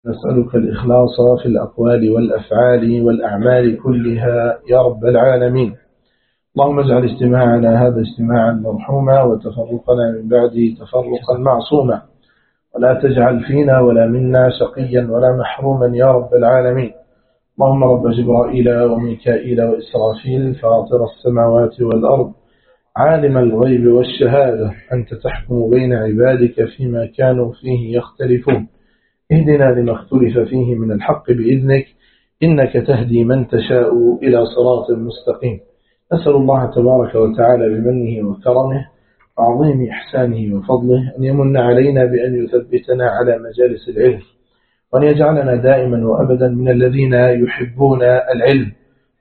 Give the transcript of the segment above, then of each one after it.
نسألك الإخلاص في الأقوال والأفعال والأعمال كلها يا رب العالمين. اللهم اجعل اجتماعنا هذا اجتماعا مرحوما وتفرقنا من بعده تفرقا معصوما، ولا تجعل فينا ولا منا شقيا ولا محروما يا رب العالمين. اللهم رب جبرائيل وميكائيل وإسرافيل فاطر السماوات والأرض عالم الغيب والشهادة، أنت تحكم بين عبادك فيما كانوا فيه يختلفون، اهدنا لما اختلف فيه من الحق بإذنك، إنك تهدي من تشاء إلى صراط مستقيم. أسأل الله تبارك وتعالى بمنه وكرمه وعظيم إحسانه وفضله أن يمن علينا بأن يثبتنا على مجالس العلم، وأن يجعلنا دائما وأبدا من الذين يحبون العلم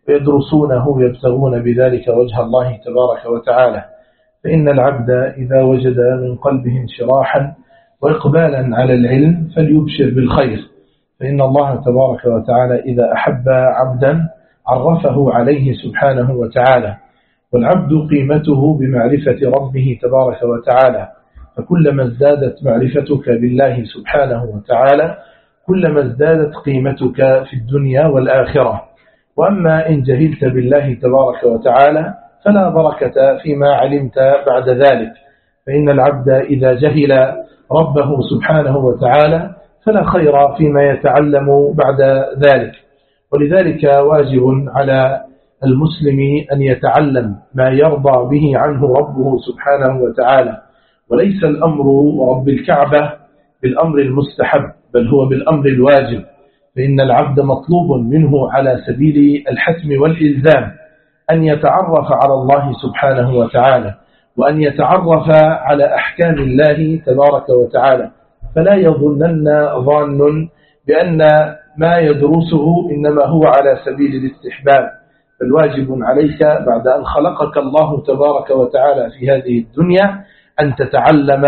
ويدرسونه يبتغون بذلك وجه الله تبارك وتعالى. فإن العبد إذا وجد من قلبه انشراحا وإقبالا على العلم فليبشر بالخير، فإن الله تبارك وتعالى إذا أحب عبدا عرفه عليه سبحانه وتعالى، والعبد قيمته بمعرفة ربه تبارك وتعالى، فكلما ازدادت معرفتك بالله سبحانه وتعالى كلما ازدادت قيمتك في الدنيا والآخرة. وأما إن جهلت بالله تبارك وتعالى فلا بركة فيما علمت بعد ذلك، فإن العبد إذا جهل ربه سبحانه وتعالى فلا خير فيما يتعلم بعد ذلك. ولذلك واجب على المسلم أن يتعلم ما يرضى به عنه ربه سبحانه وتعالى، وليس الأمر ورب الكعبة بالأمر المستحب، بل هو بالأمر الواجب. فإن العبد مطلوب منه على سبيل الحتم والإلزام أن يتعرف على الله سبحانه وتعالى، وأن يتعرف على أحكام الله تبارك وتعالى، فلا يظنن ظان بأن ما يدرسه إنما هو على سبيل الاستحباب، فالواجب عليك بعد أن خلقك الله تبارك وتعالى في هذه الدنيا أن تتعلم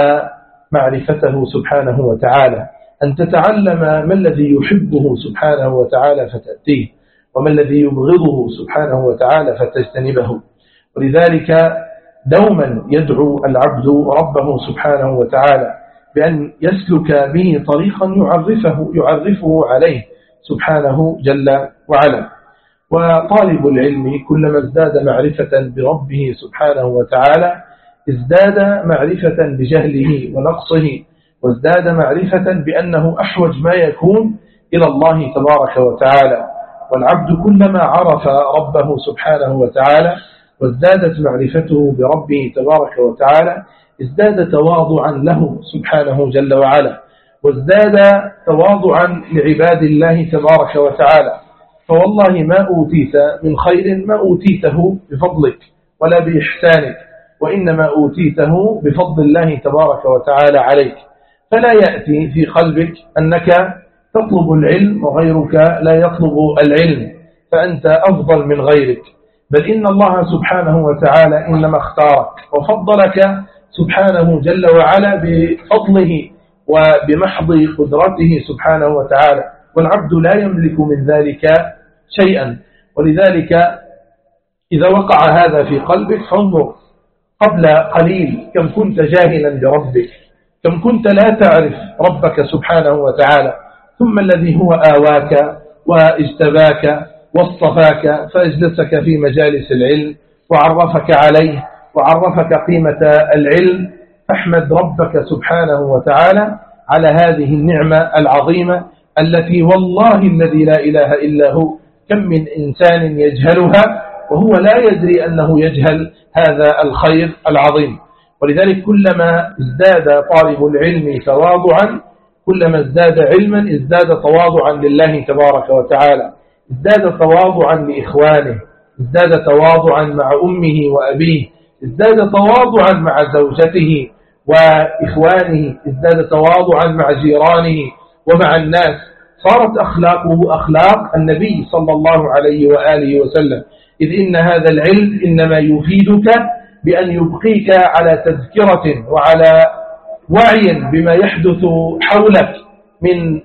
معرفته سبحانه وتعالى، أن تتعلم ما الذي يحبه سبحانه وتعالى فتأتيه، وما الذي يبغضه سبحانه وتعالى فتجتنبه. ولذلك دوما يدعو العبد ربه سبحانه وتعالى بأن يسلك به طريقا يعرفه عليه سبحانه جل وعلا. وطالب العلم كلما ازداد معرفة بربه سبحانه وتعالى ازداد معرفة بجهله ونقصه، وازداد معرفة بأنه أحوج ما يكون إلى الله تبارك وتعالى. والعبد كلما عرف ربه سبحانه وتعالى وازدادت معرفته بربه تبارك وتعالى ازداد تواضعا له سبحانه جل وعلا، وازداد تواضعا لعباد الله تبارك وتعالى. فوالله ما أوتيت من خير ما أوتيته بفضلك ولا بإحسانك، وإنما أوتيته بفضل الله تبارك وتعالى عليك. فلا يأتي في قلبك أنك تطلب العلم وغيرك لا يطلب العلم فأنت أفضل من غيرك، بل إن الله سبحانه وتعالى إنما اختارك وفضلك سبحانه جل وعلا بفضله وبمحض قدرته سبحانه وتعالى، والعبد لا يملك من ذلك شيئا. ولذلك إذا وقع هذا في قلبك فانظر قبل قليل كم كنت جاهلا بربك، كم كنت لا تعرف ربك سبحانه وتعالى، ثم الذي هو آواك واجتباك واصطفاك فأجلسك في مجالس العلم وعرفك عليه وعرفك قيمة العلم. فاحمد ربك سبحانه وتعالى على هذه النعمة العظيمة التي والله الذي لا إله إلا هو كم من إنسان يجهلها وهو لا يدري أنه يجهل هذا الخير العظيم. ولذلك كلما ازداد طالب العلم تواضعا كلما ازداد علما ازداد تواضعا لله تبارك وتعالى، ازداد تواضعا لإخوانه، ازداد تواضعا مع أمه وأبيه، ازداد تواضعا مع زوجته وإخوانه، ازداد تواضعا مع جيرانه ومع الناس. صارت أخلاقه أخلاق النبي صلى الله عليه وآله وسلم، إذ إن هذا العلم إنما يفيدك بأن يبقيك على تذكرة وعلى وعي بما يحدث حولك من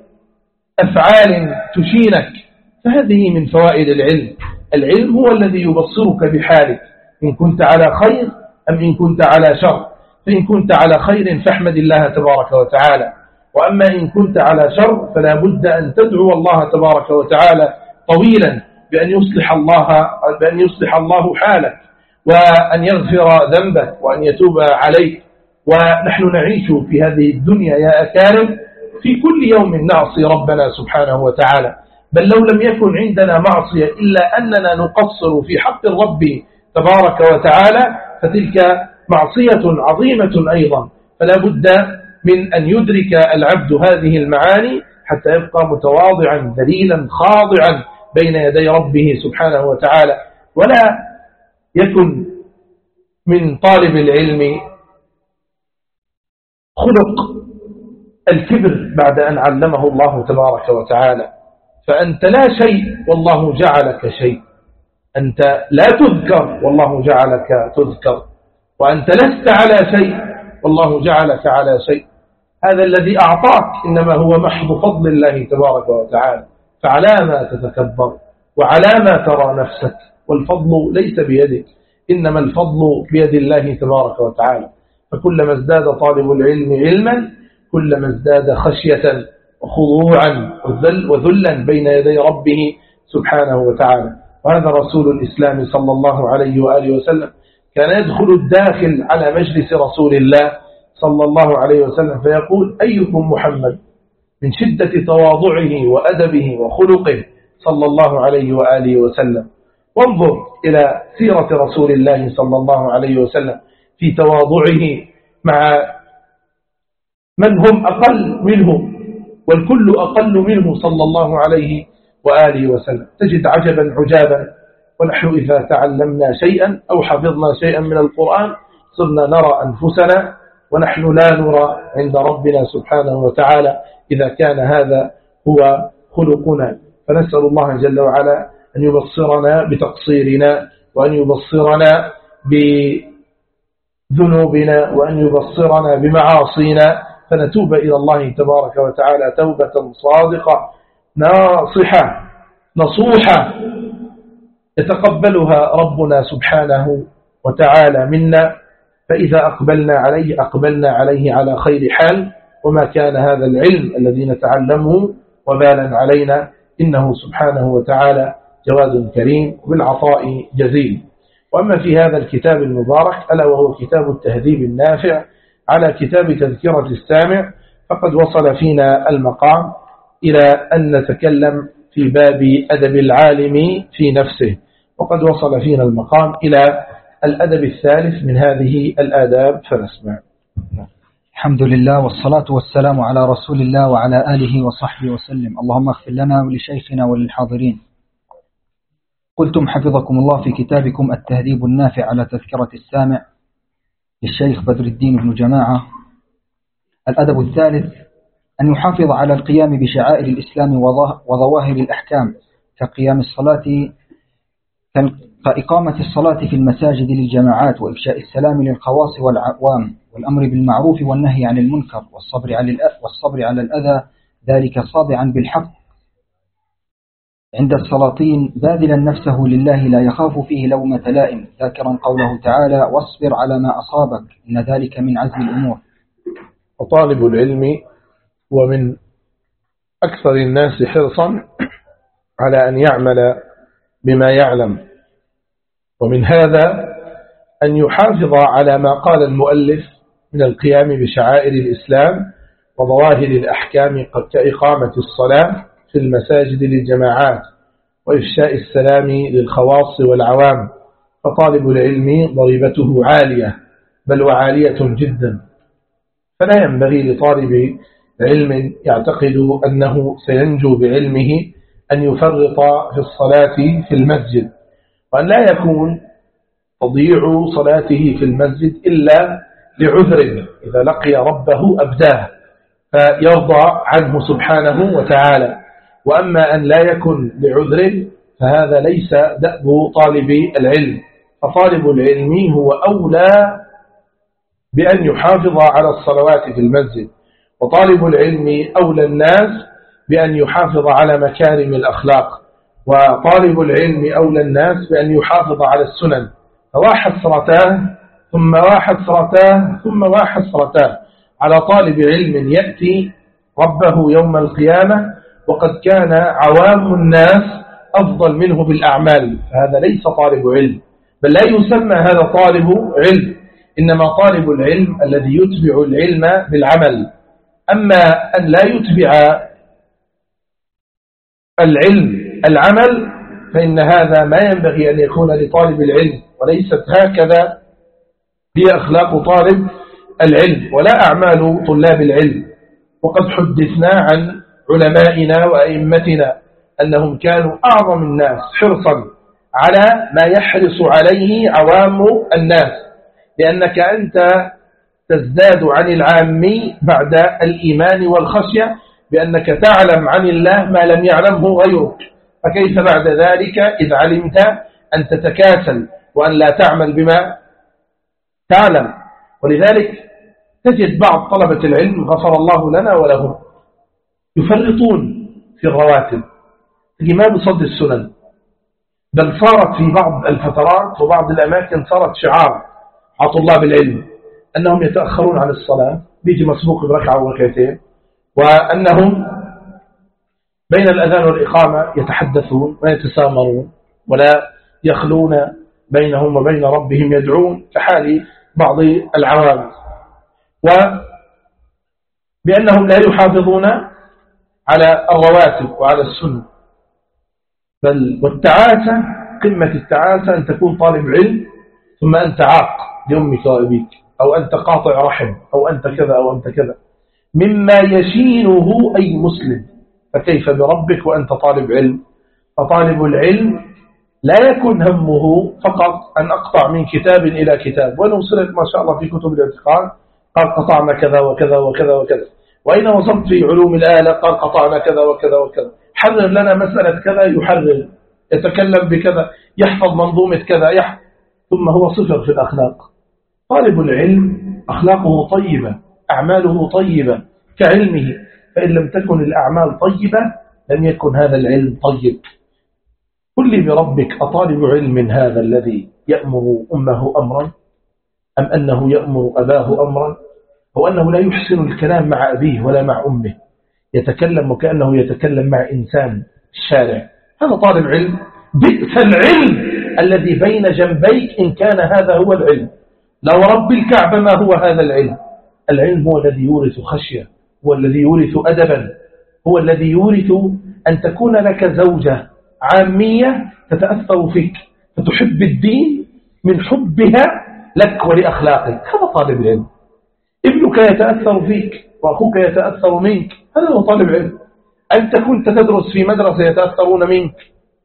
أفعال تشينك، فهذه من فوائد العلم. العلم هو الذي يبصرك بحالك إن كنت على خير أم إن كنت على شر، فإن كنت على خير فاحمد الله تبارك وتعالى، وأما إن كنت على شر فلا بد أن تدعو الله تبارك وتعالى طويلا بأن يصلح الله حالك، وأن يغفر ذنبك، وأن يتوب عليك. ونحن نعيش في هذه الدنيا يا أكارم في كل يوم نعصي ربنا سبحانه وتعالى، بل لو لم يكن عندنا معصية إلا أننا نقصر في حق الرب تبارك وتعالى فتلك معصية عظيمة أيضا. فلا بد من أن يدرك العبد هذه المعاني حتى يبقى متواضعا ذليلا خاضعا بين يدي ربه سبحانه وتعالى، ولا يكن من طالب العلم خلق الكبر بعد أن علمه الله تبارك وتعالى. فأنت لا شيء والله جعلك شيء، أنت لا تذكر والله جعلك تذكر، وأنت لست على شيء والله جعلك على شيء. هذا الذي أعطاك إنما هو محض فضل الله تبارك وتعالى، فعلى ما تتكبر وعلى ما ترى نفسك؟ والفضل ليس بيدك، إنما الفضل بيد الله تبارك وتعالى. فكلما ازداد طالب العلم علما كلما ازداد خشية وخضوعا وذلا بين يدي ربه سبحانه وتعالى. وهذا رسول الإسلام صلى الله عليه وآله وسلم كان يدخل الداخل على مجلس رسول الله صلى الله عليه وسلم فيقول: أيكم محمد؟ من شدة تواضعه وأدبه وخلقه صلى الله عليه وآله وسلم. وانظر إلى سيرة رسول الله صلى الله عليه وسلم في تواضعه مع من هم أقل منه، والكل أقل منه صلى الله عليه وآله وسلم. تجد عجبا عجابا، ونحن إذا تعلمنا شيئا أو حفظنا شيئا من القرآن صرنا نرى أنفسنا ونحن لا نرى عند ربنا سبحانه وتعالى إذا كان هذا هو خلقنا. فنسأل الله جل وعلا أن يبصرنا بتقصيرنا، وأن يبصرنا بذنوبنا، وأن يبصرنا بمعاصينا، فنتوب إلى الله تبارك وتعالى توبة صادقة ناصحة نصوحة يتقبلها ربنا سبحانه وتعالى منا. فإذا أقبلنا عليه على خير حال، وما كان هذا العلم الذي نتعلمه وبالا علينا، إنه سبحانه وتعالى جواد كريم بالعطاء جزيل. وأما في هذا الكتاب المبارك ألا وهو كتاب التهذيب النافع على كتاب تذكرة السامع، فقد وصل فينا المقام إلى أن نتكلم في باب أدب العالم في نفسه، وقد وصل فينا المقام إلى الأدب الثالث من هذه الآداب، فنسمع. الحمد لله والصلاة والسلام على رسول الله وعلى آله وصحبه وسلم. اللهم اغفر لنا ولشيخنا وللحاضرين. قلتم حفظكم الله في كتابكم التهذيب النافع على تذكرة السامع للشيخ بدر الدين بن جماعة: الأدب الثالث أن يحافظ على القيام بشعائر الإسلام وظواهر الأحكام كقيام الصلاة، كإقامة الصلاة في المساجد للجماعات، وإفشاء السلام للخواص والعوام، والأمر بالمعروف والنهي عن المنكر، والصبر على الأذى، ذلك صادعا بالحق عند السلاطين، باذلا نفسه لله لا يخاف فيه لومة لائم، ذاكرا قوله تعالى: واصبر على ما أصابك إن ذلك من عزم الأمور. وطالب العلم ومن أكثر الناس حرصا على أن يعمل بما يعلم، ومن هذا أن يحافظ على ما قال المؤلف من القيام بشعائر الإسلام وظواهر الأحكام كإقامة الصلاة في المساجد للجماعات، وإفشاء السلام للخواص والعوام. فطالب العلم ضريبته عالية، بل وعالية جدا، فلا ينبغي لطالب علم يعتقد أنه سينجو بعلمه أن يفرط في الصلاة في المسجد، وأن لا يكون تضيع صلاته في المسجد إلا لعذر إذا لقي ربه أبداه فيرضى عنه سبحانه وتعالى. وأما أن لا يكن لعذر فهذا ليس دأب طالب العلم. فطالب العلم هو أولى بأن يحافظ على الصلوات في المسجد، وطالب العلم أولى الناس بأن يحافظ على مكارم الأخلاق، وطالب العلم أولى الناس بأن يحافظ على السنن. فواحسرتاه ثم واحسرتاه ثم واحسرتاه على طالب علم يأتي ربه يوم القيامة وقد كان عوام الناس أفضل منه بالأعمال. هذا ليس طالب علم، بل لا يسمى هذا طالب علم، إنما طالب العلم الذي يتبع العلم بالعمل. أما أن لا يتبع العلم العمل فإن هذا ما ينبغي أن يكون لطالب العلم، وليست هكذا هي أخلاق طالب العلم ولا أعمال طلاب العلم. وقد حدثنا عن علمائنا وأئمتنا أنهم كانوا أعظم الناس حرصا على ما يحرص عليه عوام الناس، لأنك أنت تزداد عن العامي بعد الإيمان والخشية بأنك تعلم عن الله ما لم يعلمه غيرك، فكيف بعد ذلك إذ علمت أن تتكاسل وأن لا تعمل بما تعلم؟ ولذلك تجد بعض طلبة العلم غفر الله لنا ولهم يفرطون في الرواتب، ما بصد السنن، بل صارت في بعض الفترات وبعض الأماكن صارت شعار على طلاب العلم أنهم يتأخرون عن الصلاة، بيجي مسبوق بركعة وركعتين، وأنهم بين الأذان والإقامة يتحدثون ويتسامرون ولا يخلون بينهم وبين ربهم يدعون كحال بعض العوام، وبأنهم لا يحافظون على الرواتب وعلى السنة. بل والتعاسة، قمة التعاسة أن تكون طالب علم ثم أنت عاق لأمك وأبيك، أو أنت قاطع رحم، أو أنت كذا أو أنت كذا، مما يشينه أي مسلم، فكيف بربك وأنت طالب علم؟ فطالب العلم لا يكون همه فقط أن أقطع من كتاب إلى كتاب، ونوصلت ما شاء الله في كتب الاعتقاد قال قطعنا كذا وكذا وكذا وكذا، وإن وصلت في علوم الآلة قال قطعنا كذا وكذا وكذا، حرر لنا مسألة كذا يحرر، يتكلم بكذا، يحفظ منظومة كذا، ثم هو صفر في الأخلاق. طالب العلم أخلاقه طيبة، أعماله طيبة كعلمه، فإن لم تكن الأعمال طيبة لم يكن هذا العلم طيب. قل لي بربك، أطالب علم هذا الذي يأمر أمه أمرا، أم أنه يأمر أباه أمرا، أو أنه لا يحسن الكلام مع أبيه ولا مع أمه، يتكلم وكأنه يتكلم مع إنسان الشارع؟ هذا طالب علم. بئس العلم الذي بين جنبيك إن كان هذا هو العلم. لو رب الكعبة ما هو هذا العلم؟ العلم هو الذي يورث خشية، هو الذي يورث أدبا، هو الذي يورث أن تكون لك زوجة عامية تتأثر فيك فتحب الدين من حبها لك ولأخلاقك. هذا طالب العلم. ابنك يتأثر فيك وأخوك يتأثر منك، هذا هو طالب علم. أنت كنت تدرس في مدرسة يتأثرون منك،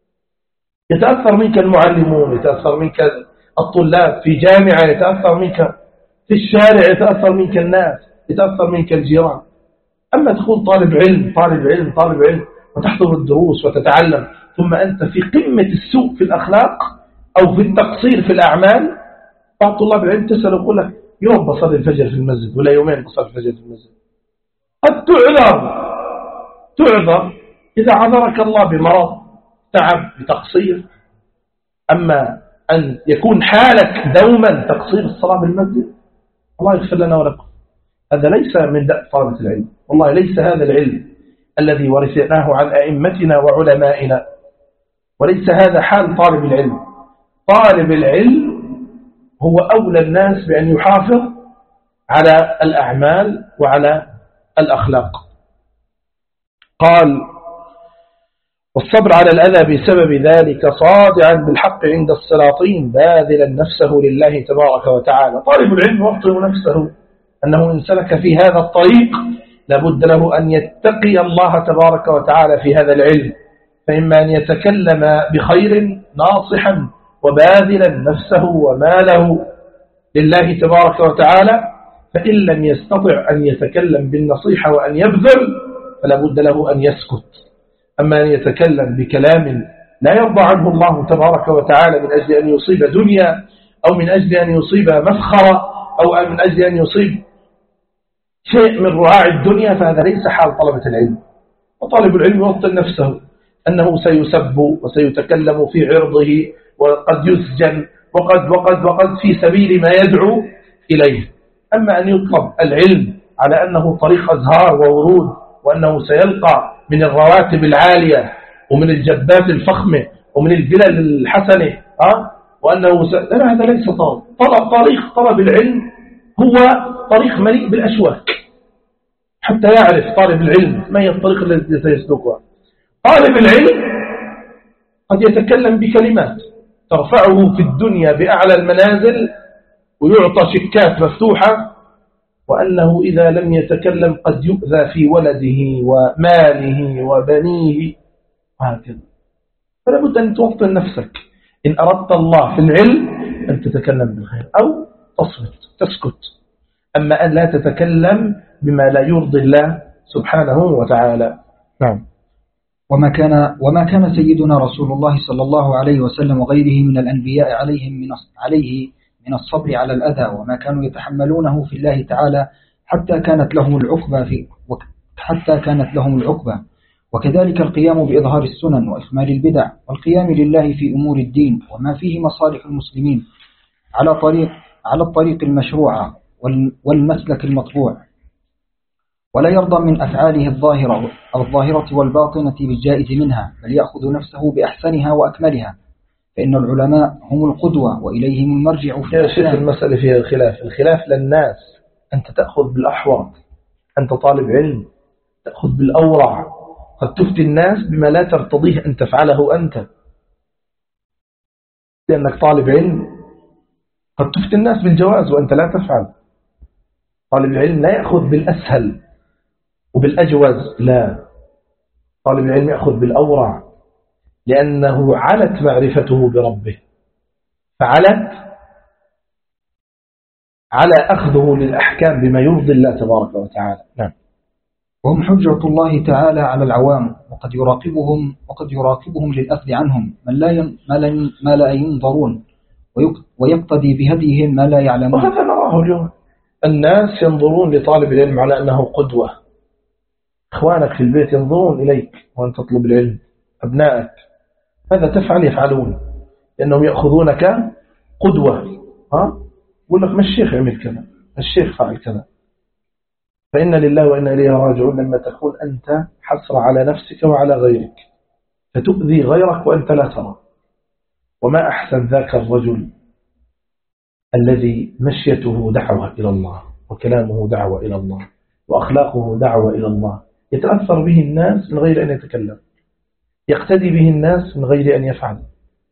يتأثر منك المعلمون، يتأثر منك الطلاب في جامعة، يتأثر منك في الشارع، يتأثر منك الناس، يتأثر منك الجيران. أما تكون طالب علم طالب علم طالب علم وتحضر الدروس وتتعلم، ثم أنت في قمة السوء في الأخلاق أو في التقصير في الأعمال، بعض طلاب العلم تسأل ويقول لك يوم بصلي الفجر في المسجد ولا يومين بصلي الفجر في المسجد. قد تعذر إذا عذرك الله بمرض، تعب، بتقصير. أما أن يكون حالك دوما تقصير الصلاة بالمسجد، الله يغفر لنا ولكم، هذا ليس من دأب طلبة العلم. والله ليس هذا العلم الذي ورثناه عن أئمتنا وعلمائنا، وليس هذا حال طالب العلم. طالب العلم هو أولى الناس بأن يحافظ على الأعمال وعلى الأخلاق. قال والصبر على الأذى بسبب ذلك صادعا بالحق عند السلاطين باذلا نفسه لله تبارك وتعالى. طالب العلم يوطن نفسه أنه إن سلك في هذا الطريق لابد له أن يتقي الله تبارك وتعالى في هذا العلم، فإما أن يتكلم بخير ناصحا وباذلا نفسه وماله لله تبارك وتعالى، فإن لم يستطع أن يتكلم بالنصيحة وأن يبذل فلا بد له أن يسكت. أما أن يتكلم بكلام لا يرضى عنه الله تبارك وتعالى من أجل أن يصيب دنيا، أو من أجل أن يصيب مفخرة، أو من أجل أن يصيب شيء من رعاع الدنيا، فهذا ليس حال طلبة العلم. وطالب العلم يوطن نفسه أنه سيسب وسيتكلم في عرضه وقد يسجن وقد في سبيل ما يدعو إليه. أما أن يطلب العلم على أنه طريق أزهار وورود وأنه سيلقى من الرواتب العالية ومن الجبات الفخمة ومن الفلل الحسنة وأنه لا، هذا ليس طلب العلم هو طريق مليء بالأشواك، حتى يعرف طالب العلم ما هي الطريق التي سيسلكها. طالب العلم قد يتكلم بكلمات ترفعه في الدنيا بأعلى المنازل ويعطى شكات مفتوحة، وأنه إذا لم يتكلم قد يؤذى في ولده وماله وبنيه وهكذا. فلا بد أن توطن نفسك إن أردت الله في العلم أن تتكلم بالخير أو تصمت تسكت، أما أن لا تتكلم بما لا يرضي الله سبحانه وتعالى. نعم. وما كان سيدنا رسول الله صلى الله عليه وسلم وغيره من الأنبياء عليه من الصبر على الأذى، وما كانوا يتحملونه في الله تعالى حتى كانت لهم العقبة، وكذلك القيام بإظهار السنن وإخمال البدع والقيام لله في أمور الدين وما فيه مصالح المسلمين على الطريق المشروع والمسلك المطبوع، ولا يرضى من أفعاله الظاهرة والباطنة بالجائز منها، بل يأخذ نفسه بأحسنها وأكملها، فإن العلماء هم القدوة وإليهم المرجع. يا شيخ المسألة فيها الخلاف للناس، أنت تأخذ بالأحوط، أنت طالب علم تأخذ بالأورع، قد تفتي الناس بما لا ترتضيه أن تفعله أنت، لأنك طالب علم قد تفتي الناس بالجواز وأنت لا تفعل. طالب العلم لا يأخذ بالأسهل وبالأجوز، لا، طالب العلم يأخذ بالأورع، لأنه علت معرفته بربه، فعلت على أخذه للأحكام بما يرضي الله تبارك وتعالى. نعم. وهم حجة الله تعالى على العوام، وقد يراقبهم للأخذ عنهم ما لا ينظرون، ويقتدي بهديهم ما لا يعلمون. وهذا نراه اليوم، الناس ينظرون لطالب العلم على أنه قدوة، إخوانك في البيت ينظرون إليك وأن تطلب العلم، أبنائك ماذا تفعل يفعلون، لأنهم يأخذونك قدوة. يقول لك ما الشيخ عمل كذا، الشيخ فعل كذا. فإن لله وإنا إليه راجعون لما تكون أنت حسر على نفسك وعلى غيرك، فتؤذي غيرك وأنت لا ترى. وما أحسن ذاك الرجل الذي مشيته دعوة إلى الله، وكلامه دعوة إلى الله، وأخلاقه دعوة إلى الله، يتأثر به الناس من غير أن يتكلم، يقتدي به الناس من غير أن يفعل،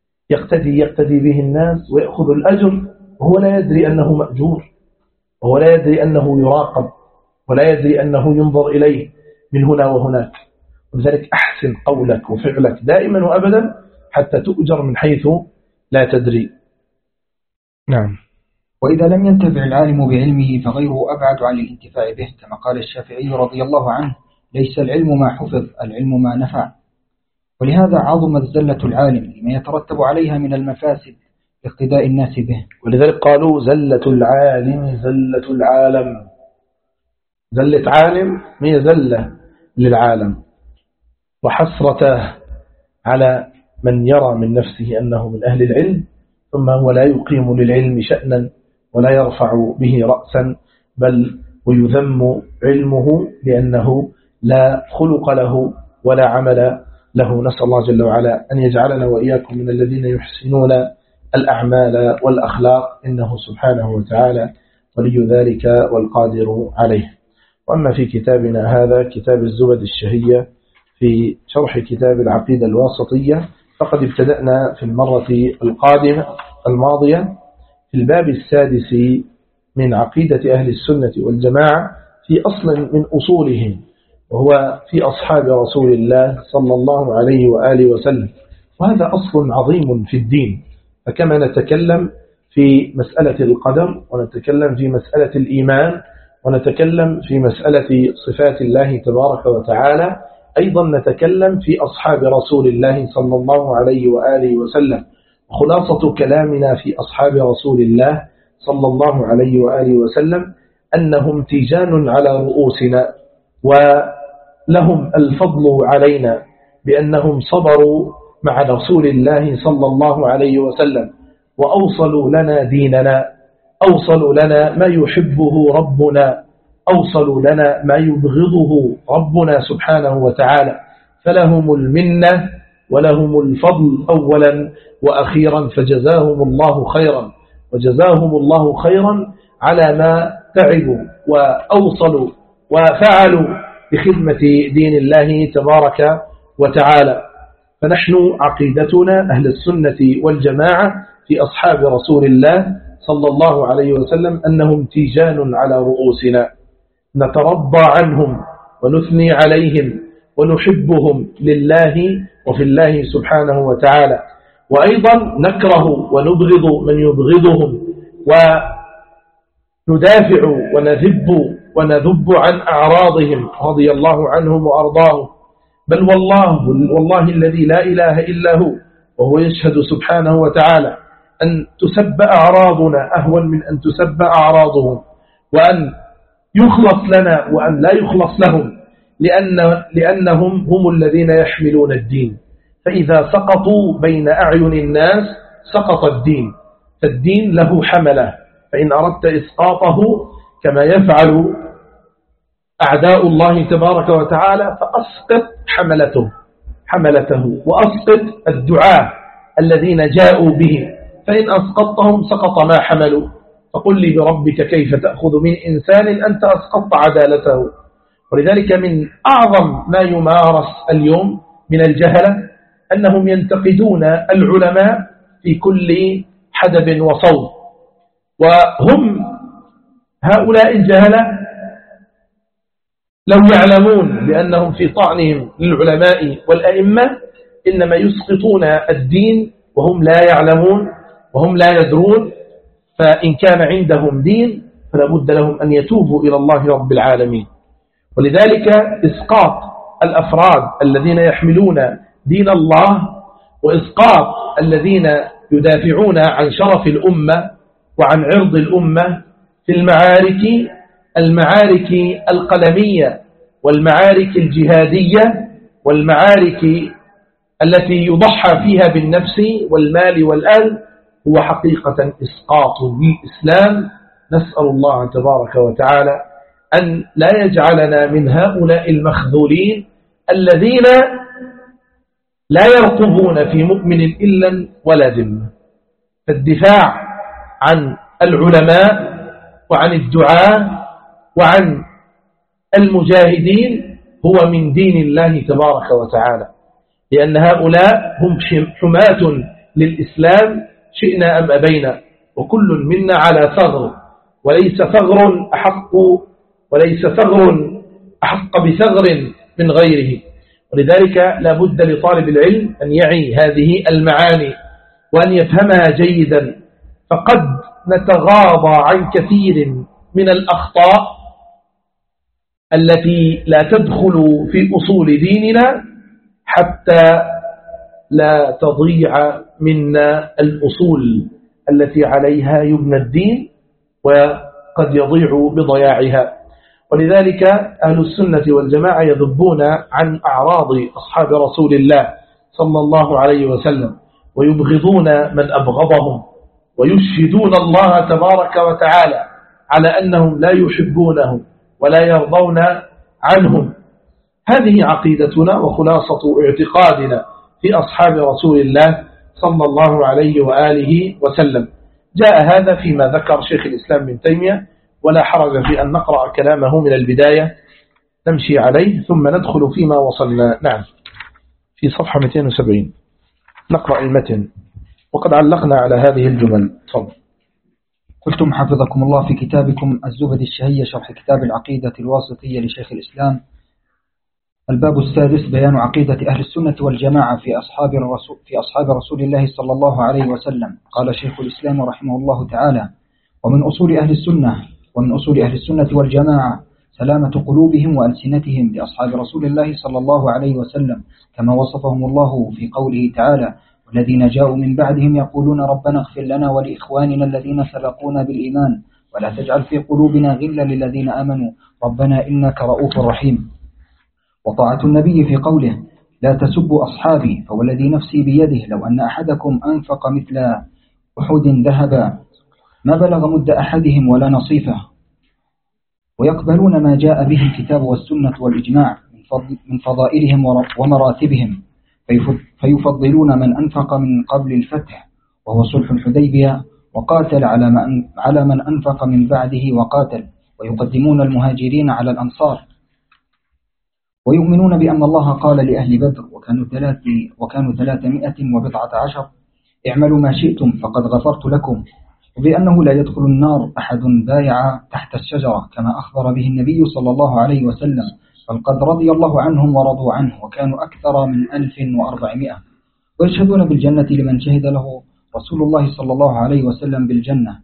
يقتدي به الناس ويأخذ الأجر وهو لا يدري أنه مأجور، وهو لا يدري أنه يراقب، ولا يدري أنه ينظر إليه من هنا وهناك. ولذلك أحسن قولك وفعلك دائما وأبدا حتى تؤجر من حيث لا تدري. نعم. وإذا لم ينتفع العالم بعلمه فغيره أبعد عن الانتفاع به، كما قال الشافعي رضي الله عنه: ليس العلم ما حفظ، العلم ما نفع. ولهذا عظمت زلة العالم لما يترتب عليها من المفاسد لاقتداء الناس به. ولذلك قالوا زلة العالم زلة العالم. زلة عالم هي زلة للعالم، وحسرته على من يرى من نفسه أنه من أهل العلم ثم هو لا يقيم للعلم شأنا ولا يرفع به رأسا، بل ويذم علمه لأنه لا خلق له ولا عمل له. نسأل الله جل وعلا أن يجعلنا وإياكم من الذين يحسنون الأعمال والأخلاق، إنه سبحانه وتعالى ولي ذلك والقادر عليه. وأما في كتابنا هذا كتاب الزبد الشهية في شرح كتاب العقيدة الواسطية، فقد ابتدأنا في المرة القادمة الماضية في الباب السادس من عقيدة أهل السنة والجماعة في أصل من أصولهم، وهو في أصحاب رسول الله صلى الله عليه وآله وسلم. وهذا أصل عظيم في الدين، فكما نتكلم في مسألة القدر، ونتكلم في مسألة الإيمان، ونتكلم في مسألة صفات الله تبارك وتعالى، أيضا نتكلم في أصحاب رسول الله صلى الله عليه وآله وسلم. خلاصة كلامنا في أصحاب رسول الله صلى الله عليه وآله وسلم أنهم تيجان على رؤوسنا، ولهم الفضل علينا بأنهم صبروا مع رسول الله صلى الله عليه وسلم، وأوصلوا لنا ديننا، أوصلوا لنا ما يحبه ربنا، أوصلوا لنا ما يبغضه ربنا سبحانه وتعالى، فلهم المنة ولهم الفضل أولا وأخيرا، فجزاهم الله خيرا، وجزاهم الله خيرا على ما تعبوا وأوصلوا وفعلوا بخدمة دين الله تبارك وتعالى. فنحن عقيدتنا أهل السنة والجماعة في أصحاب رسول الله صلى الله عليه وسلم أنهم تيجان على رؤوسنا، نترضى عنهم ونثني عليهم ونحبهم لله وفي الله سبحانه وتعالى، وأيضا نكره ونبغض من يبغضهم، وندافع ونذب عن أعراضهم رضي الله عنهم وأرضاهم. بل والله الذي لا إله إلا هو وهو يشهد سبحانه وتعالى أن تسب أعراضنا أهون من أن تسب أعراضهم، وأن يخلص لنا وأن لا يخلص لهم، لأنهم هم الذين يحملون الدين، فإذا سقطوا بين أعين الناس سقط الدين، فالدين له حملة، فإن أردت إسقاطه كما يفعل أعداء الله تبارك وتعالى فأسقط حملته وأسقط الدعاء الذين جاءوا به، فإن أسقطتهم سقط ما حملوا. فقل لي بربك كيف تأخذ من إنسان أنت أسقطت عدالته. ولذلك من أعظم ما يمارس اليوم من الجهلة أنهم ينتقدون العلماء في كل حدب وصوب، وهم هؤلاء الجهلة لو يعلمون بأنهم في طعنهم للعلماء والأئمة إنما يسقطون الدين وهم لا يعلمون وهم لا يدرون، فإن كان عندهم دين فلا بد لهم أن يتوبوا إلى الله رب العالمين. ولذلك إسقاط الأفراد الذين يحملون دين الله، وإسقاط الذين يدافعون عن شرف الأمة وعن عرض الأمة في المعارك القلمية والمعارك الجهادية والمعارك التي يضحى فيها بالنفس والمال والأهل، هو حقيقة إسقاط للإسلام. نسأل الله تبارك وتعالى أن لا يجعلنا من هؤلاء المخذولين الذين لا يرقبون في مؤمن إلا ولا ذمة. فالدفاع عن العلماء وعن الدعاة وعن المجاهدين هو من دين الله تبارك وتعالى، لأن هؤلاء هم حماة للإسلام شئنا أم أبينا، وكل منا على ثغر، وليس ثغر أحق بثغر من غيره. ولذلك لا بد لطالب العلم أن يعي هذه المعاني وأن يفهمها جيدا، فقد نتغاضى عن كثير من الأخطاء التي لا تدخل في أصول ديننا حتى لا تضيع منا الأصول التي عليها يبنى الدين، وقد يضيع بضياعها. ولذلك أهل السنة والجماعة يذبون عن أعراض أصحاب رسول الله صلى الله عليه وسلم، ويبغضون من أبغضهم، ويشهدون الله تبارك وتعالى على أنهم لا يحبونهم ولا يرضون عنهم. هذه عقيدتنا وخلاصة اعتقادنا في أصحاب رسول الله صلى الله عليه وآله وسلم. جاء هذا فيما ذكر شيخ الإسلام ابن تيمية، ولا حرج في أن نقرأ كلامه من البداية نمشي عليه ثم ندخل فيما وصلنا. نعم، في صفحة 270 نقرأ المتن، وقد علقنا على هذه الجمل. صدق. قلتم حفظكم الله في كتابكم الزبد الشهية شرح كتاب العقيدة الواسطية لشيخ الإسلام، الباب السادس بيان عقيدة أهل السنة والجماعة في أصحاب رسول الله صلى الله عليه وسلم. قال شيخ الإسلام رحمه الله تعالى: ومن أصول أهل السنة والجماعة سلامة قلوبهم وألسنتهم لأصحاب رسول الله صلى الله عليه وسلم، كما وصفهم الله في قوله تعالى: والذين جاءوا من بعدهم يقولون ربنا اغفر لنا ولإخواننا الذين سبقونا بالإيمان ولا تجعل في قلوبنا غلا للذين آمنوا ربنا إنك رؤوف رحيم. وطاعة النبي في قوله: لا تسبوا أصحابي فوالذي نفسي بيده لو أن أحدكم أنفق مثل أحد ذهبا ما بلغ مد أحدهم ولا نصيفه. ويقبلون ما جاء به الكتاب والسنة والإجماع من فضائلهم ومراتبهم، فيفضلون من أنفق من قبل الفتح وهو صلح الحديبية وقاتل على من أنفق من بعده وقاتل، ويقدمون المهاجرين على الأنصار، ويؤمنون بأن الله قال لأهل بدر وكانوا 319 اعملوا ما شئتم فقد غفرت لكم، وبأنه لا يدخل النار أحد بايع تحت الشجرة كما أخبر به النبي صلى الله عليه وسلم، بل قد رضي الله عنهم ورضوا عنه وكانوا أكثر من 1400. ويشهدون بالجنة لمن شهد له رسول الله صلى الله عليه وسلم بالجنة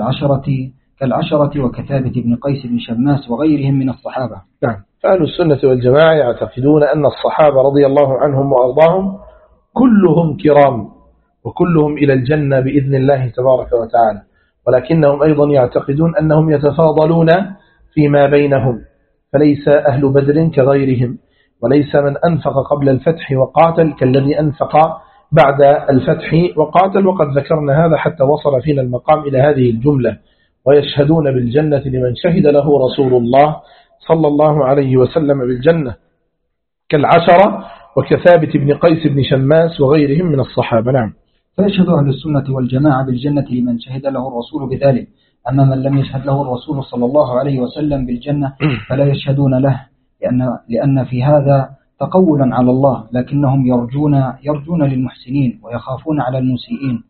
كالعشرة وكثابة بن قيس بن شماس وغيرهم من الصحابة. نعم. فأهل السنة والجماعة يعتقدون أن الصحابة رضي الله عنهم وأرضاهم كلهم كرام وكلهم إلى الجنة بإذن الله تبارك وتعالى، ولكنهم أيضا يعتقدون أنهم يتفاضلون فيما بينهم، فليس أهل بدر كغيرهم، وليس من أنفق قبل الفتح وقاتل كالذي أنفق بعد الفتح وقاتل، وقد ذكرنا هذا حتى وصل فينا المقام إلى هذه الجملة: ويشهدون بالجنة لمن شهد له رسول الله صلى الله عليه وسلم بالجنة كالعشرة وكثابت بن قيس بن شماس وغيرهم من الصحابة. نعم. فيشهد أهل السنة والجماعة بالجنة لمن شهد له الرسول بذلك، أما من لم يشهد له الرسول صلى الله عليه وسلم بالجنة فلا يشهدون له، لأن في هذا تقولا على الله، لكنهم يرجون للمحسنين ويخافون على المسيئين،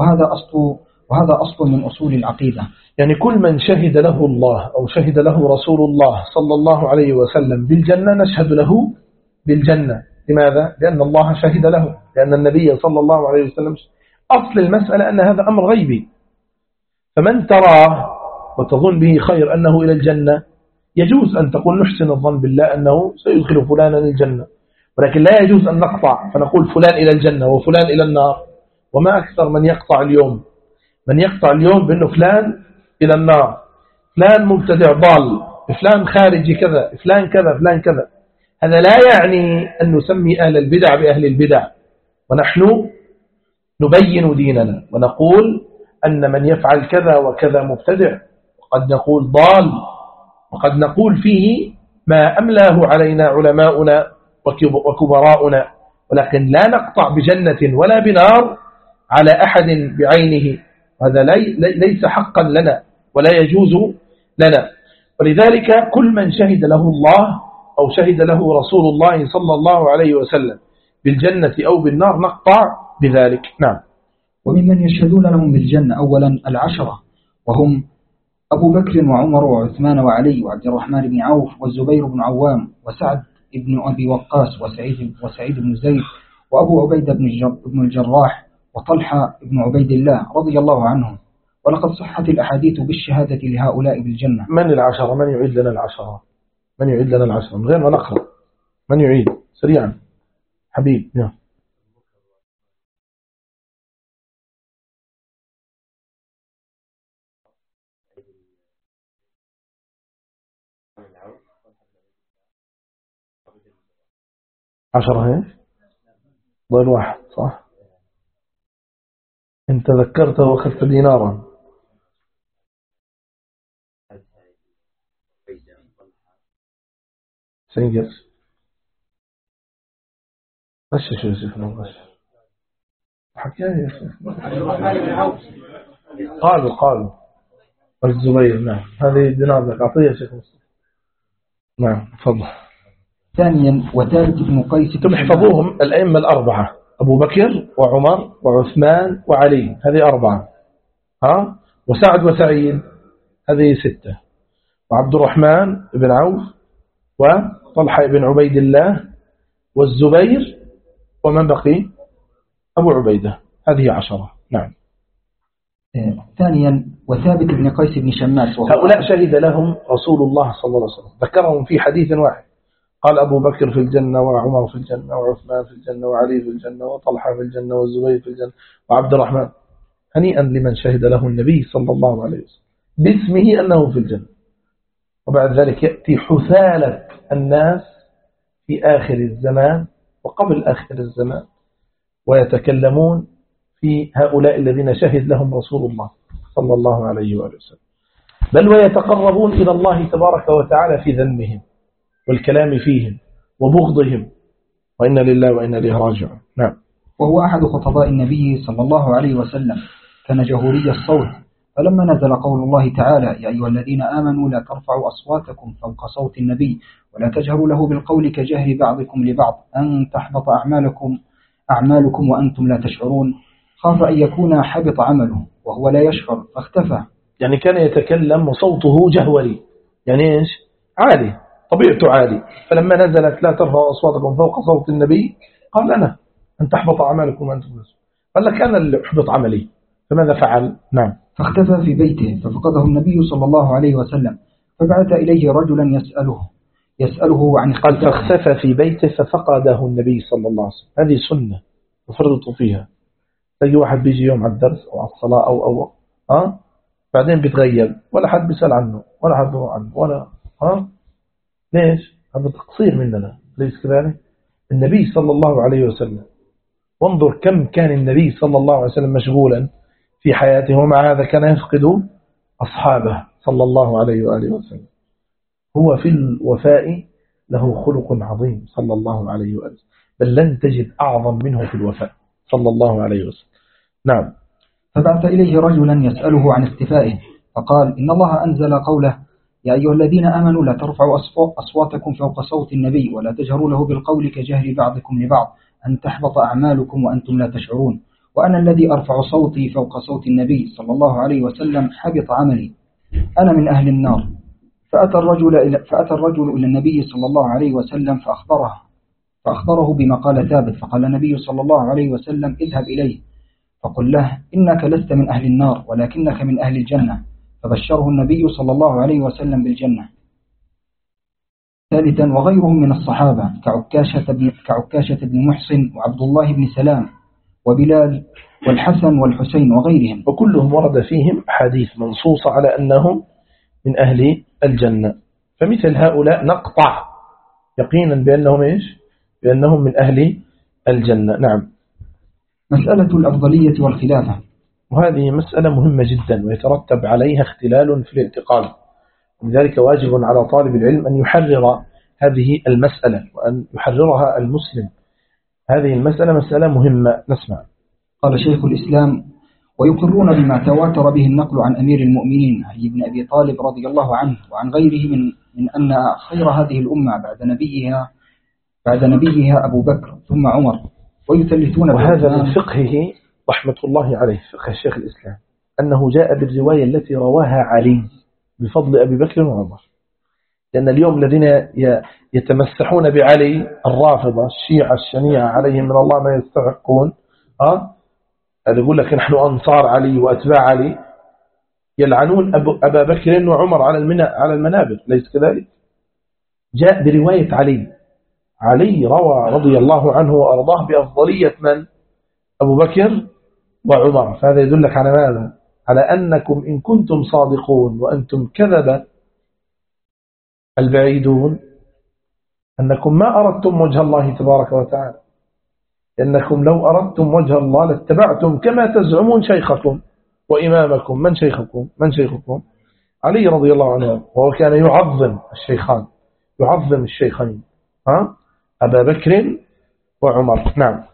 وهذا أصل من أصول العقيدة. يعني كل من شهد له الله أو شهد له رسول الله صلى الله عليه وسلم بالجنة نشهد له بالجنة. لماذا؟ لأن الله شهد له، لأن النبي صلى الله عليه وسلم. أصل المسألة أن هذا أمر غيبي، فمن تراه وتظن به خير أنه إلى الجنة يجوز أن تقول نحسن الظن بالله أنه سيدخل فلانا الجنة، ولكن لا يجوز أن نقطع فنقول فلان إلى الجنة وفلان إلى النار. وما أكثر من يقطع اليوم بأنه فلان إلى النار، فلان مبتدع ضال، فلان خارجي كذا، فلان كذا فلان كذا. هذا لا يعني أن نسمي أهل البدع بأهل البدع، ونحن نبين ديننا ونقول أن من يفعل كذا وكذا مبتدع، وقد نقول ضال، وقد نقول فيه ما أملاه علينا علماؤنا وكبراؤنا، ولكن لا نقطع بجنة ولا بنار على أحد بعينه، هذا ليس حقا لنا ولا يجوز لنا. ولذلك كل من شهد له الله أو شهد له رسول الله صلى الله عليه وسلم بالجنة أو بالنار نقطع بذلك. نعم. وممن يشهدون لهم بالجنة أولا العشرة، وهم أبو بكر وعمر وعثمان وعلي وعبد الرحمن بن عوف والزبير بن عوام وسعد بن أبي وقاص وسعيد بن زيد وأبو عبيدة بن الجراح وطلحة بن عبيد الله رضي الله عنهم. ولقد صحت الأحاديث بالشهادة لهؤلاء بالجنة. من العشرة؟ من يعيد لنا العشرة؟ من غير ما نقرأ، من يعيد سريعا حبيب؟ نعم. عشرة هيك ضل واحد صح؟ انت ذكرته وأخذت دينارا. سنجلس غشش يا شيخ، غشش حكاية يا شيخ. قالوا الزبير. نعم. هذه دينار لك أعطيه يا شيخ مصطفى. نعم تفضل. ثانيا وثالث ابن قيس. ثم احفظوهم الأئمة الأربعة: أبو بكر وعمر وعثمان وعلي، هذه أربعة. وسعد وسعيد هذه 6، وعبد الرحمن بن عوف وطلحة بن عبيد الله والزبير ومن بقي؟ أبو عبيدة، هذه 10. نعم. ثانيا وثابت بن قيس بن شماس، هؤلاء شهد لهم رسول الله صلى الله عليه وسلم، ذكرهم في حديث واحد، قال أبو بكر في الجنة وعمر في الجنة وعثمان في الجنة وعلي في الجنة وطلحة في الجنة والزبير في الجنة وعبد الرحمن. هنيئا لمن شهد له النبي صلى الله عليه وسلم باسمه أنه في الجنة. وبعد ذلك يأتي حثالة الناس في آخر الزمان وقبل آخر الزمان ويتكلمون في هؤلاء الذين شهد لهم رسول الله صلى الله عليه وآله وسلم. بل ويتقربون إلى الله تبارك وتعالى في ذمهم والكلام فيهم وبغضهم، وإنا لله وإنا إليه راجعون. نعم. وهو أحد خطباء النبي صلى الله عليه وسلم، كان جهوري الصوت، فلما نزل قول الله تعالى: يا أيها الذين آمنوا لا ترفعوا أصواتكم فوق صوت النبي ولا تجهروا له بالقول كجهر بعضكم لبعض أن تحبط أعمالكم وأنتم لا تشعرون، خاف أن يكون حبط عمله وهو لا يشعر فاختفى. يعني كان يتكلم وصوته جهوري، يعني إيش؟ عالي، طبيعته عالي، فلما نزلت لا ترفعوا أصواتكم فوق صوت النبي قال لنا أن تحبط أعمالكم وأنتم لا تشعرون. قال لك أنا اللي أحبط عملي، فماذا فعل؟ نعم. فاختفى في بيته ففقده النبي صلى الله عليه وسلم، فبعث إليه رجلا يسأله عن قال فاختفى في بيته ففقده النبي صلى الله عليه وسلم. هذه سنة وفرطوا فيها. تجي واحد بيجي يوم على الدرس أو على الصلاة أو بعدين بيتغيب، ولا حد بيسأل عنه ولا حد بيروح عنه ولا ليش؟ هذا تقصير مننا، ليس كذلك؟ النبي صلى الله عليه وسلم، وانظر كم كان النبي صلى الله عليه وسلم مشغولا في حياته، ومع هذا كان يفقد أصحابه صلى الله عليه وآله وسلم. هو في الوفاء له خلق عظيم صلى الله عليه وآله وسلم، بل لن تجد أعظم منه في الوفاء صلى الله عليه وسلم. نعم. فبعث إليه رجلا يسأله عن اختفائه، فقال: إن الله أنزل قوله: يا أيها الذين آمنوا لا ترفعوا أصواتكم فوق صوت النبي ولا تجهروا له بالقول كجهر بعضكم لبعض أن تحبط أعمالكم وأنتم لا تشعرون، وأنا الذي أرفع صوتي فوق صوت النبي صلى الله عليه وسلم حبط عملي، أنا من أهل النار. فأتى الرجل إلى النبي صلى الله عليه وسلم فأخبره بما قال ثابت، فقال النبي صلى الله عليه وسلم: اذهب إليه فقل له إنك لست من أهل النار ولكنك من أهل الجنة، فبشره النبي صلى الله عليه وسلم بالجنة. ثالثا، وغيرهم من الصحابة كعكاشة بن محصن وعبد الله بن سلام وبلال والحسن والحسين وغيرهم، وكلهم ورد فيهم حديث منصوص على أنهم من أهل الجنة. فمثل هؤلاء نقطع يقينا بأنهم إيش؟ بأنهم من أهل الجنة. نعم. مسألة الأفضلية والخلافة، وهذه مسألة مهمة جدا ويترتب عليها اختلال في الاعتقاد، ولذلك واجب على طالب العلم أن يحرر هذه المسألة وأن يحررها المسلم. هذه المسألة مسألة مهمة. نسمع. قال شيخ الإسلام: ويقرون بما تواتر به النقل عن أمير المؤمنين علي بن أبي طالب رضي الله عنه وعن غيره من أن خير هذه الأمة بعد نبيها أبو بكر ثم عمر، ويثلثون. وهذا من فقهه رحمة الله عليه، فقه الشيخ الإسلام، أنه جاء بالرواية التي رواها علي بفضل أبي بكر وعمر. لأن اليوم الذين يتمسحون بعلي، الرافضة الشيعة الشنيعة عليهم من الله ما يستحقون، يقول لك نحن أنصار علي وأتباع علي، يلعنون أبا بكر وعمر على المنابر، ليس كذلك؟ جاء برواية علي روى رضي الله عنه وأرضاه بأفضلية من؟ أبو بكر وعمر. فهذا يدلك على ماذا؟ على أنكم إن كنتم صادقون وأنتم كذب البعيدون أنكم ما أردتم وجه الله تبارك وتعالى، لأنكم لو أردتم وجه الله لاتبعتم كما تزعمون شيخكم وإمامكم. من شيخكم؟ علي رضي الله عنه، وهو كان يعظم الشيخين أبا بكر وعمر. نعم.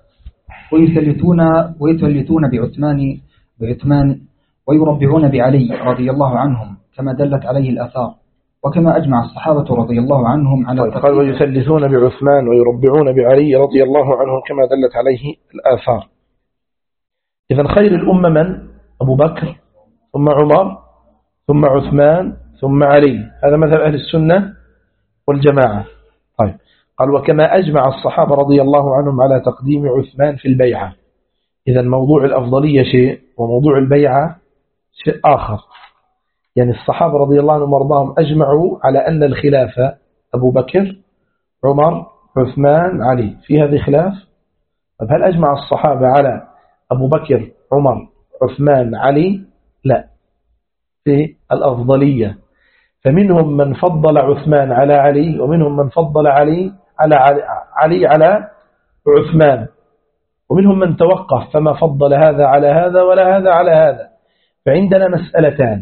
ويثلثون بعثمان ويربعون بعلي رضي الله عنهم كما دلت عليه الآثار، وكما أجمع الصحابة رضي الله عنهم على قال ويثلثون بعثمان ويربعون بعلي رضي الله عنهم كما دلت عليه الآثار. إذن خير الأمة من؟ أبو بكر ثم عمر ثم عثمان ثم علي. هذا مذهب أهل السنة والجماعة. طيب. قال وكما أجمع الصحابة رضي الله عنهم على تقديم عثمان في البيعة. إذن موضوع الأفضلية شيء وموضوع البيعة شيء آخر. يعني الصحابة رضي الله عنهم وارضاهم أجمعوا على أن الخلافة أبو بكر عمر عثمان علي. في هذه خلاف؟ طب هل أجمع الصحابة على أبو بكر عمر عثمان علي؟ لا، في الأفضلية. فمنهم من فضل عثمان على علي، ومنهم من فضل علي على عثمان، ومنهم من توقف فما فضل هذا على هذا ولا هذا على هذا. فعندنا مسألتان: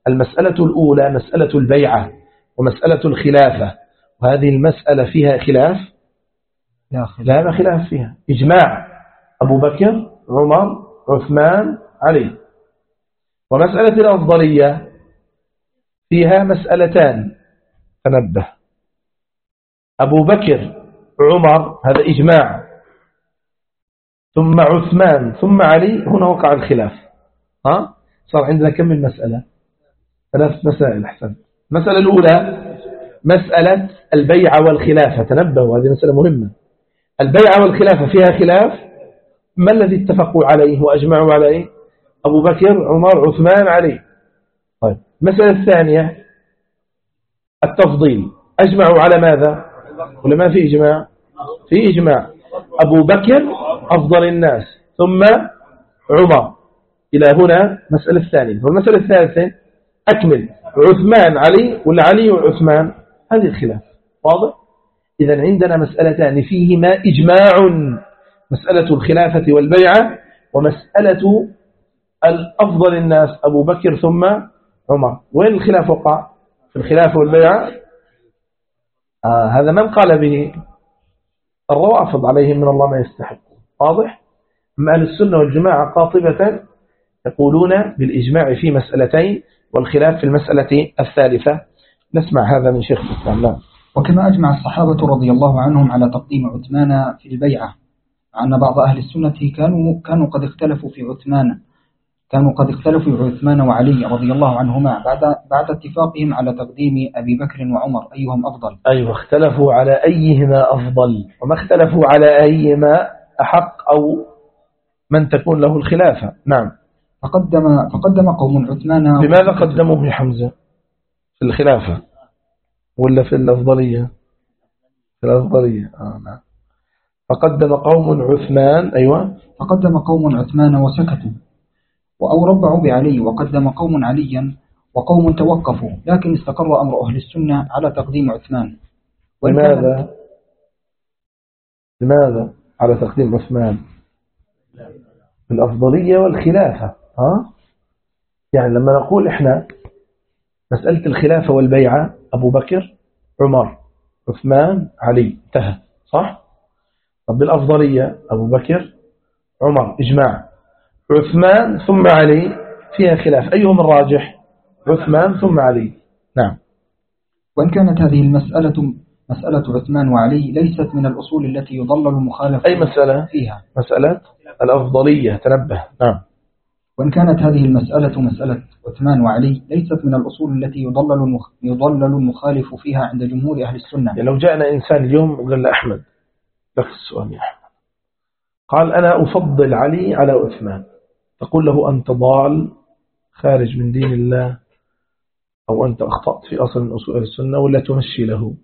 المسألة الأولى مسألة البيعة ومسألة الخلافة، وهذه المسألة فيها خلاف؟ لا خلاف فيها، إجماع أبو بكر عمر عثمان علي. ومسألة الأفضلية فيها مسألتان، تنبه، أبو بكر عمر هذا إجماع، ثم عثمان ثم علي، هنا وقع الخلاف. صار عندنا كم من مسألة؟ 3 مسائل. أحسن. المسألة الأولى مسألة البيعة والخلافة، تنبهوا هذه مسألة مهمة. البيعة والخلافة فيها خلاف، ما الذي اتفقوا عليه وأجمعوا عليه؟ أبو بكر عمر عثمان علي. طيب، المسألة الثانية التفضيل، أجمعوا على ماذا؟ ولا ما في إجماع؟ في إجماع، أبو بكر أفضل الناس ثم عمر، إلى هنا مسألة الثانية. والمسألة الثالثة أكمل، عثمان علي ولا علي وعثمان، هذه الخلاف. واضح؟ إذن عندنا مسألتان فيهما إجماع، مسألة الخلافة والبيعة، ومسألة الأفضل الناس أبو بكر ثم عمر. وين الخلاف وقع؟ في الخلافة والبيعة. هذا من قال به؟ الروافض عليهم من الله ما يستحق. واضح؟ أما أهل السنة والجماعة قاطبة يقولون بالإجماع في مسألتين والخلاف في المسألة الثالثة. نسمع هذا من شيخ الإسلام. وكما أجمع الصحابة رضي الله عنهم على تقديم عثمان في البيعة، أن بعض أهل السنة كانوا قد اختلفوا في عثمان وعلي رضي الله عنهما بعد اتفاقهم على تقديم أبي بكر وعمر، أيهم أفضل. أيوة، اختلفوا على أيهما أفضل، وما اختلفوا على أيهما أحق أو من تكون له الخلافة. نعم. فقدم قوم عثمان. لماذا قدموه يا حمزة؟ في الخلافة ولا في الأفضلية؟ في الأفضلية. نعم. فقدم قوم عثمان. أيوة، فقدم قوم عثمان وسكتوا، أو ربعوا بعلي، وقدم قوم عليا، وقوم توقفوا، لكن استقر أمر أهل السنة على تقديم عثمان. لماذا على تقديم عثمان؟ في الأفضلية والخلافة. يعني لما نقول إحنا مسألة الخلافة والبيعة أبو بكر عمر عثمان علي، انتهى، صح؟ طب بالأفضلية أبو بكر عمر إجماع، عثمان ثم علي فيها خلاف، أيهم الراجح؟ عثمان ثم علي. نعم. وإن كانت هذه مسألة عثمان وعلي ليست من الأصول التي يضلل المخالف. أي مسألة فيها؟ مسألة الأفضلية، تنبه. نعم. وإن كانت هذه مسألة عثمان وعلي ليست من الأصول التي يضلل المخالف فيها عند جمهور أهل السنة. يعني لو جاءنا إنسان اليوم وقال له أحمد، لك السؤال يا أحمد، قال أنا أفضل علي على عثمان، تقول له أنت ضال خارج من دين الله، أو أنت أخطأت في أصل من أصول السنة، ولا تمشي له؟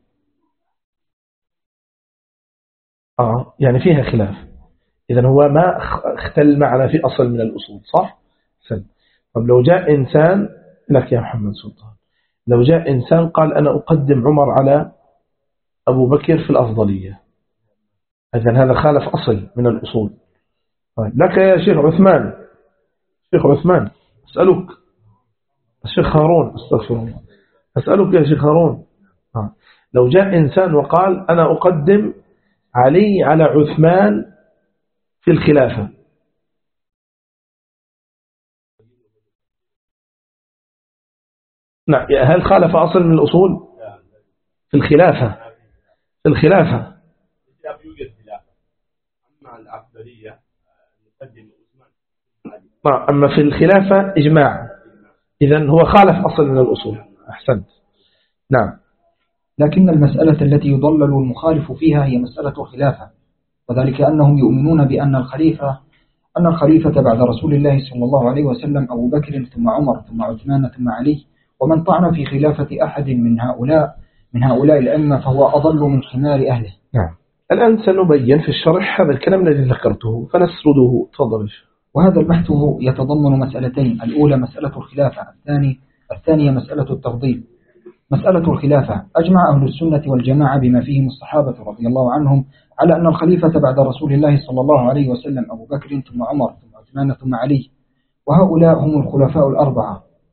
يعني فيها خلاف. إذن هو ما اختل معنا في أصل من الأصول، صح؟ سد. طب لو جاء إنسان لك يا محمد سلطان، لو جاء إنسان قال أنا أقدم عمر على أبو بكر في الأفضلية، إذن هذا خالف أصل من الأصول. طيب لك يا شيخ عثمان، شيخ عثمان أسألك، الشيخ هارون، استغفر الله، أسألك يا شيخ هارون، لو جاء إنسان وقال أنا أقدم علي على عثمان في الخلافة، نعم، هل خالف أصل من الأصول؟ في الخلافة، في الخلافة أما في الخلافة إجماع، إذن هو خالف أصل من الأصول. أحسنت. نعم. لكن المسألة التي يضلل المخالف فيها هي مسألة الخلافة، وذلك أنهم يؤمنون بأن الخليفة بعد رسول الله صلى الله عليه وسلم أبو بكر ثم عمر ثم عثمان ثم علي، ومن طعن في خلافة أحد من هؤلاء الأئمة فهو أضل من حمار أهله. نعم. الآن سنبين في الشرح هذا الكلام الذي ذكرته فنسرده. تفضل. وهذا البحث يتضمن مسألتين، الأولى مسألة الخلافة، الثانية مسألة التفضيل. مسألة الخلافة، أجمع أهل السنة والجماعة بما فيهم الصحابة رضي الله عنهم على أن الخليفة بعد رسول الله صلى الله عليه وسلم أبو بكر ثم عمر ثم عثمان ثم علي، وهؤلاء هم الخلفاء الأربعة.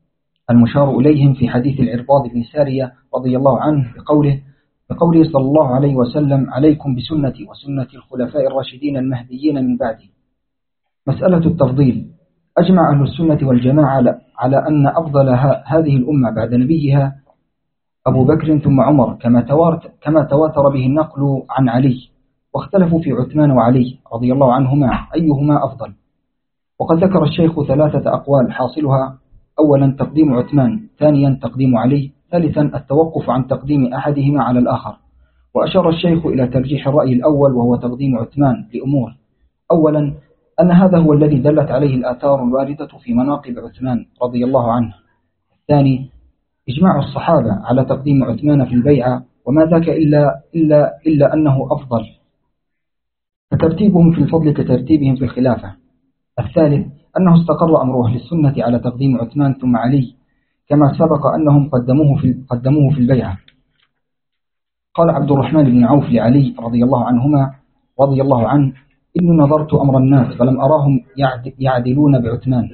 المشار إليهم في حديث العرباض بن سارية رضي الله عنه بقوله صلى الله عليه وسلم: عليكم بسنتي وسنة الخلفاء الراشدين المهديين من بعدي. مسألة التفضيل: أجمع أهل السنة والجماعة على أن أفضل هذه الأمة بعد نبيها أبو بكر ثم عمر، كما تواتر به النقل عن علي، واختلفوا في عثمان وعلي رضي الله عنهما أيهما أفضل. وقد ذكر الشيخ 3 أقوال حاصلها: أولا تقديم عثمان، ثانيا تقديم علي، ثالثا التوقف عن تقديم أحدهما على الآخر. وأشار الشيخ إلى ترجيح الرأي الأول وهو تقديم عثمان لأمور: أولا أن هذا هو الذي دلت عليه الآثار الواردة في مناقب عثمان رضي الله عنه. الثاني إجماع الصحابة على تقديم عثمان في البيعة، وما ذاك إلا أنه أفضل، فترتيبهم في الفضل كترتيبهم في الخلافة. الثالث أنه استقر أمر أهل السنة على تقديم عثمان ثم علي، كما سبق أنهم قدموه في البيعة. قال عبد الرحمن بن عوف لعلي رضي الله عنه: إني نظرت أمر الناس فلم أراهم يعدلون بعثمان.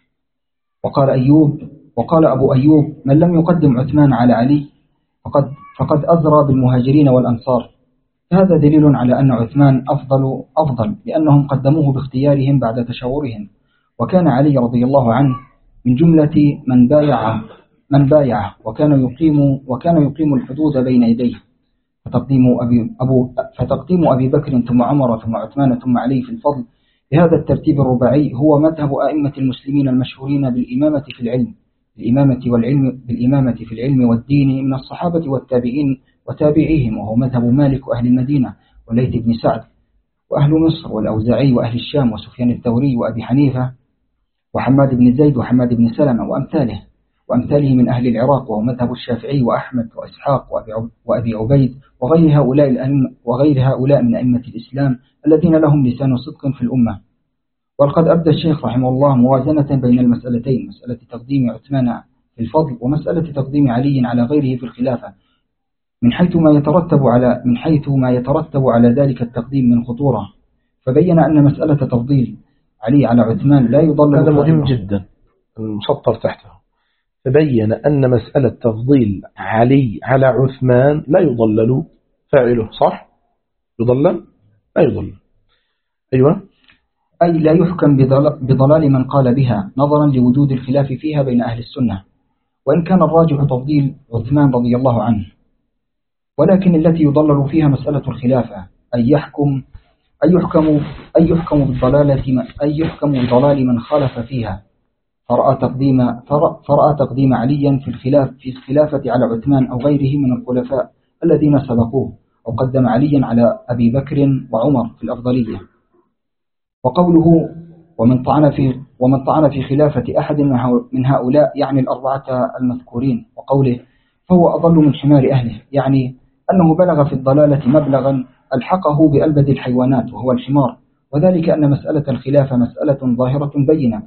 وقال أبو أيوب: من لم يقدم عثمان على علي فقد أزرى بالمهاجرين والأنصار. هذا دليل على أن عثمان أفضل لأنهم قدموه باختيارهم بعد تشاورهم، وكان علي رضي الله عنه من جملة من بايعه وكان يقيم الحدود بين يديه. فتقديم أبي بكر ثم عمر ثم عثمان ثم علي في الفضل بهذا الترتيب الرباعي هو مذهب أئمة المسلمين المشهورين بالإمامة في العلم والدين من الصحابة والتابعين وتابعيهم، وهو مذهب مالك وأهل المدينة والليث بن سعد وأهل مصر والأوزاعي وأهل الشام وسفيان الثوري وأبي حنيفة وحماد بن زيد وحماد بن سلمة وأمثاله من أهل العراق، وهو مذهب الشافعي وأحمد وإسحاق وأبي عبيد وغير هؤلاء من أئمة الإسلام الذين لهم لسان صدق في الأمة. وقد أبدى الشيخ رحمه الله موازنة بين المسألتين، مسألة تقديم عثمان في الفضل ومسألة تقديم علي على غيره في الخلافة، من حيث ما يترتب على ذلك التقديم من خطورة. فبين أن مسألة تفضيل علي على عثمان لا يضل. هذا مهم جدا المسطر تحته. فبين أن مسألة تفضيل علي على عثمان لا يضلل فاعله. صح؟ يضلل؟ لا يضلل. أيوة، أي لا يحكم بضلال من قال بها نظرا لوجود الخلاف فيها بين أهل السنة، وإن كان الراجح تفضيل عثمان رضي الله عنه، ولكن التي يضلل فيها مسألة الخلافة، أي يحكم بضلال من خالف فيها، فرأى تقديم عليا في الخلافة على عثمان أو غيره من الخلفاء الذين سبقوه، أو قدم عليا على أبي بكر وعمر في الأفضلية. وقوله ومن طعن في خلافة أحد من هؤلاء يعني الأربعة المذكورين، وقوله فهو أضل من حمار أهله، يعني أنه بلغ في الضلالة مبلغا ألحقه بألبد الحيوانات وهو الحمار، وذلك أن مسألة الخلافة مسألة ظاهرة بينة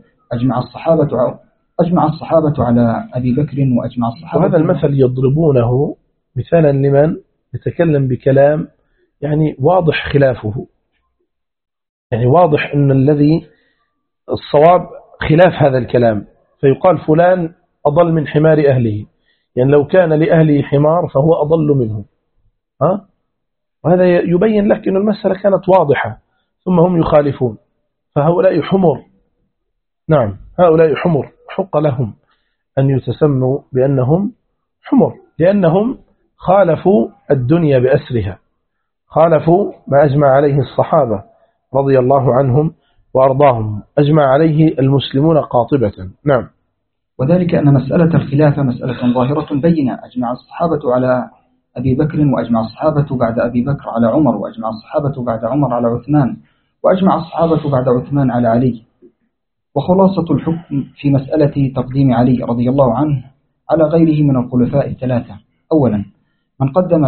أجمع الصحابة على أبي بكر وأجمع الصحابة. وهذا المثل يضربونه مثالا لمن يتكلم بكلام يعني واضح خلافه، يعني واضح أن الذي الصواب خلاف هذا الكلام، فيقال فلان أضل من حمار أهله، يعني لو كان لأهله حمار فهو أضل منه. وهذا يبين لك أن المسألة كانت واضحة، ثم هم يخالفون، فهؤلاء حمر. نعم، هؤلاء حمر، حق لهم أن يتسموا بأنهم حمر، لأنهم خالفوا الدنيا بأسرها، خالفوا ما أجمع عليه الصحابة رضي الله عنهم وأرضاهم، أجمع عليه المسلمون قاطبة. نعم. وذلك أن مسألة الخلافة مسألة ظاهرة بينة، أجمع الصحابة على أبي بكر، وأجمع الصحابة بعد أبي بكر على عمر، وأجمع الصحابة بعد عمر على عثمان، وأجمع الصحابة بعد عثمان على علي. وخلاصة الحكم في مسألة تقديم علي رضي الله عنه على غيره من الخلفاء الثلاثة: أولا من قدمه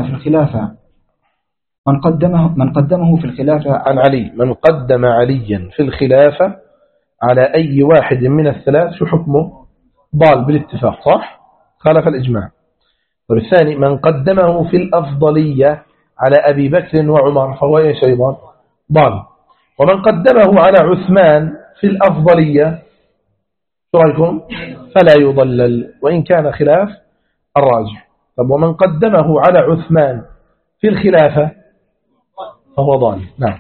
في الخلافة عن علي، من قدم عليا في الخلافة على أي واحد من الثلاث شو حكمه؟ ضال بالاتفاق، صح؟ خالف الإجماع. والثاني من قدمه في الأفضلية على أبي بكر وعمر فهو إيش أيضا؟ ضال. ومن قدمه على عثمان في الأفضلية رأيكم؟ فلا يضلل وإن كان خلاف الراجح. طب ومن قدمه على عثمان في الخلافة فهو ضال. نعم.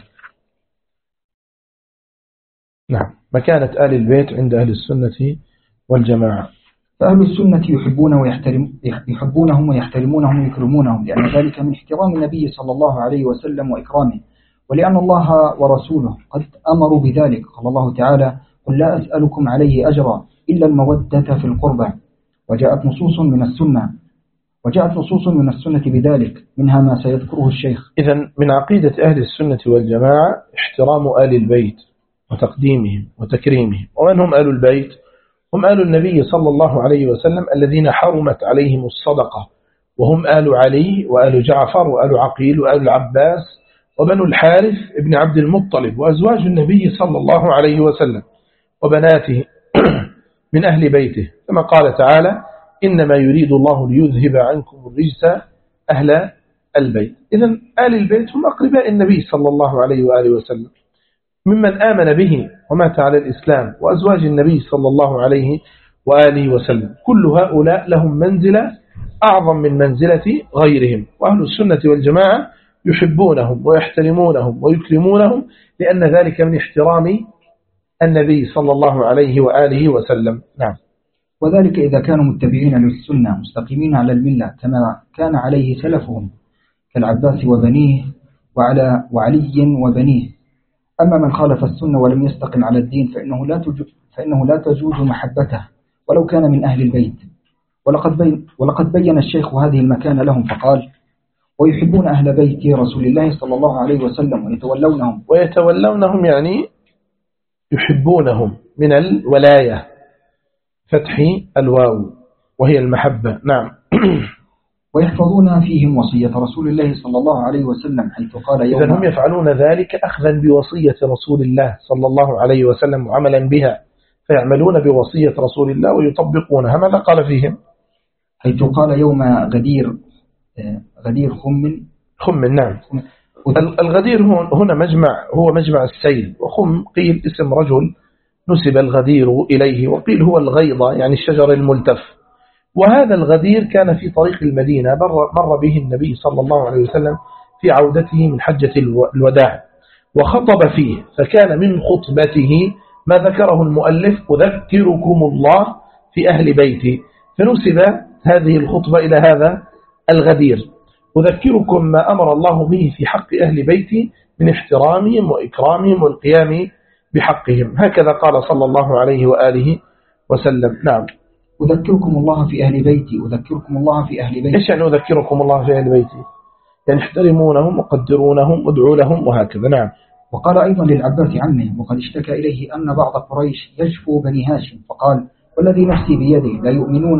نعم. مكانة آل البيت عند أهل السنة والجماعة. فأهل السنة يحبونهم ويحترمونهم ويكرمونهم، لأن ذلك من احترام النبي صلى الله عليه وسلم وإكرامه، ولأن الله ورسوله قد أمروا بذلك. قال الله تعالى: قل لا أسألكم عليه أجرا إلا المودة في القربى. وجاءت نصوص من السنة بذلك، منها ما سيذكره الشيخ. إذن من عقيدة أهل السنة والجماعة احترام آل البيت وتقديمهم وتكريمهم. ومن هم آل البيت؟ هم آل النبي صلى الله عليه وسلم الذين حرمت عليهم الصدقة، وهم آل علي وآل جعفر وآل عقيل وآل العباس وبنو الحارث ابن عبد المطلب وأزواج النبي صلى الله عليه وسلم وبناته من أهل بيته، كما قال تعالى: إنما يريد الله ليذهب عنكم الرجس أهل البيت. إذن آل البيت هم أقرباء النبي صلى الله عليه وآله وسلم ممن آمن به ومات على الإسلام، وأزواج النبي صلى الله عليه وآله وسلم. كل هؤلاء لهم منزلة أعظم من منزلة غيرهم، وأهل السنة والجماعة يحبونهم ويحترمونهم ويكرمونهم، لأن ذلك من احترام النبي صلى الله عليه وآله وسلم. نعم. وذلك إذا كانوا متبعين للسنة مستقيمين على الملة كما كان عليه سلفهم كالعباس وبنيه وعلي وبنيه. أما من خالف السنة ولم يستقم على الدين فإنه لا تجوز محبته ولو كان من أهل البيت. ولقد بين الشيخ هذه المكانة لهم فقال: ويحبون أهل بيت رسول الله صلى الله عليه وسلم ويتولونهم يعني يحبونهم من الولاية، فتح الواو وهي المحبة. نعم. ويحفظون فيهم وصية رسول الله صلى الله عليه وسلم، حيث قال: إذن هم يفعلون ذلك أخذا بوصية رسول الله صلى الله عليه وسلم وعملا بها، فيعملون بوصية رسول الله ويطبقونها. ماذا قال فيهم؟ حيث قال: يوم غدير خم. نعم. الغدير هنا هو مجمع السيل، وخم قيل اسم رجل نسب الغدير إليه، وقيل هو الغيضة يعني الشجر الملتف. وهذا الغدير كان في طريق المدينة، مر به النبي صلى الله عليه وسلم في عودته من حجة الوداع وخطب فيه، فكان من خطبته ما ذكره المؤلف: أذكركم الله في أهل بيتي، فنسب هذه الخطبة إلى هذا الغدير: أذكركم ما أمر الله به في حق أهل بيتي من احترامهم وإكرامهم والقيام بحقهم. هكذا قال صلى الله عليه وآله وسلم. نعم. أذكركم الله في أهل بيتي، أذكركم الله في أهل بيتي. إيش يعني أذكركم الله في أهل بيتي؟ يعني احترمونهم وقدرونهم وادعوا لهم وهكذا. نعم. وقال أيضا للعباس عمه: وقد اشتكى إليه أن بعض قريش يجفو بني هاشم، فقال: والذي نفسي بيده لا يؤمنون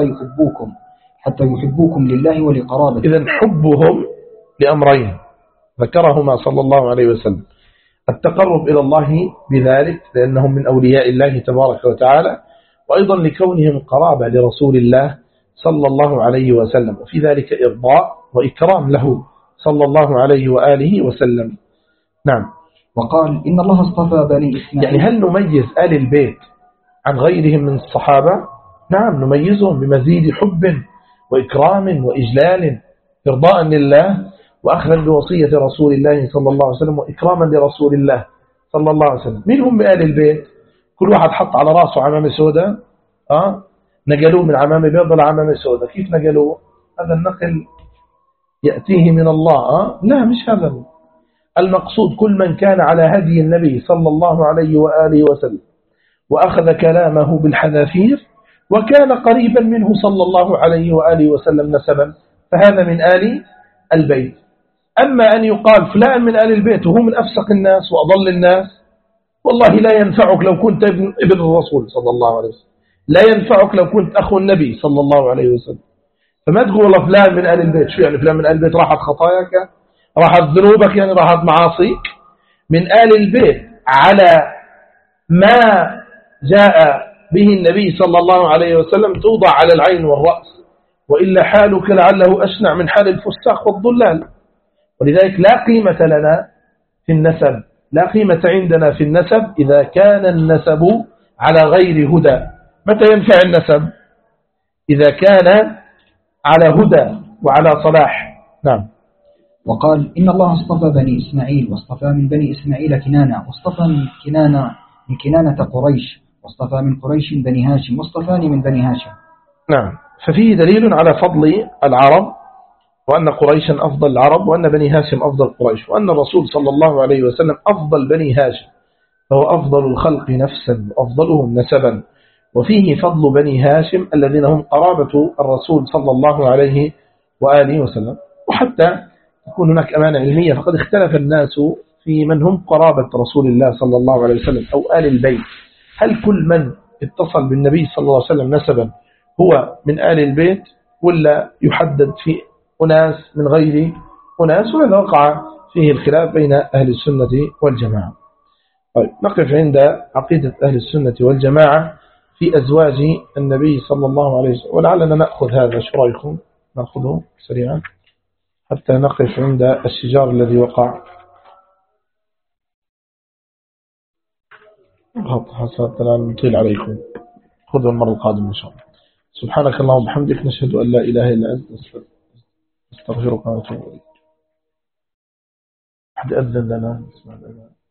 حتى يحبوكم لله ولقرابته. إذن حبهم لأمرين ذكرهما صلى الله عليه وسلم: التقرب إلى الله بذلك لأنهم من أولياء الله تبارك وتعالى، وأيضا لكونهم قرابة لرسول الله صلى الله عليه وسلم، وفي ذلك إرضاء وإكرام له صلى الله عليه وآله وسلم. نعم. وقال: إن الله اصطفى بني إسماعيل. يعني هل نميز آل البيت عن غيرهم من الصحابة؟ نعم، نميزهم بمزيد حب وإكرام وإجلال، إرضاء لله وأخذا بوصية رسول الله صلى الله عليه وسلم وإكراما لرسول الله صلى الله عليه وسلم. من هم آل البيت؟ كل واحد حط على رأسه عمامة سوداء، نقلوه من عمامة بيضاء لعمامة سوداء. كيف نقلوه؟ هذا النقل يأتيه من الله. لا، مش هذا المقصود. كل من كان على هدي النبي صلى الله عليه وآله وسلم وأخذ كلامه بالحذافير وكان قريبا منه صلى الله عليه وآله وسلم نسبا، فهذا من آل البيت. أما أن يقال فلان من آل البيت وهو من أفسق الناس وأضل الناس، والله لا ينفعك لو كنت ابن الرسول صلى الله عليه وسلم، لا ينفعك لو كنت أخو النبي صلى الله عليه وسلم. فما تقول والله فلان من آل البيت. شو يعني فلان من آل البيت؟ راحت خطاياك، راحت ذنوبك، يعني راحت معاصيك. من آل البيت على ما جاء به النبي صلى الله عليه وسلم توضع على العين والرأس، وإلا حالك لعله أشنع من حال الفساق والضلال. ولذلك لا قيمة لنا في النسب، لا قيمة عندنا في النسب إذا كان النسب على غير هدى متى ينفع النسب؟ إذا كان على هدى وعلى صلاح. نعم. وقال إن الله اصطفى بني إسماعيل واصطفى من بني إسماعيل كنانة واصطفى من كنانة قريش واصطفى من قريش بني هاشم واصطفاني من بني هاشم. نعم. ففيه دليل على فضل العرب، وأن قريشا أفضل العرب، وأن بني هاشم أفضل قريش، وأن الرسول صلى الله عليه وسلم أفضل بني هاشم، فهو أفضل الخلق نفسا وأفضلهم نسبا. وفيه فضل بني هاشم الذين هم قرابة الرسول صلى الله عليه وآله وسلم. وحتى تكون هناك أمانة علمية، فقد اختلف الناس في من هم قرابة رسول الله صلى الله عليه وسلم أو آل البيت. هل كل من اتصل بالنبي صلى الله عليه وسلم نسبا هو من آل البيت، ولا يحدد في أناس من غير أناس؟ وهذا وقع فيه الخلاف بين أهل السنة والجماعة. طيب، نقف عند عقيدة أهل السنة والجماعة في أزواج النبي صلى الله عليه وسلم، ولعلنا نأخذ هذا. شو رأيكم نأخذه سريعا حتى نقف عند الشجار الذي وقع. حتى لا نطيل عليكم، خذوا المرة القادمة إن شاء الله. سبحانك اللهم وبحمدك، نشهد أن لا إله إلا أنت، نستغفرك ونتوب إليك. أحد أذن لنا.